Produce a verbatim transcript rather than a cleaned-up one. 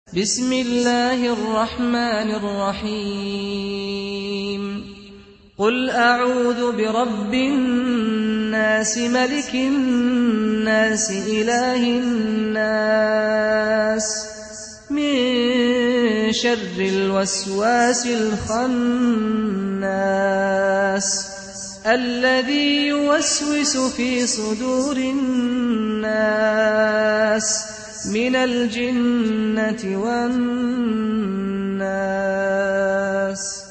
بسم الله الرحمن الرحيم قل أعوذ برب الناس ملك الناس إله الناس من شر الوسواس الخناس الذي يوسوس في صدور الناس من الجنة والناس.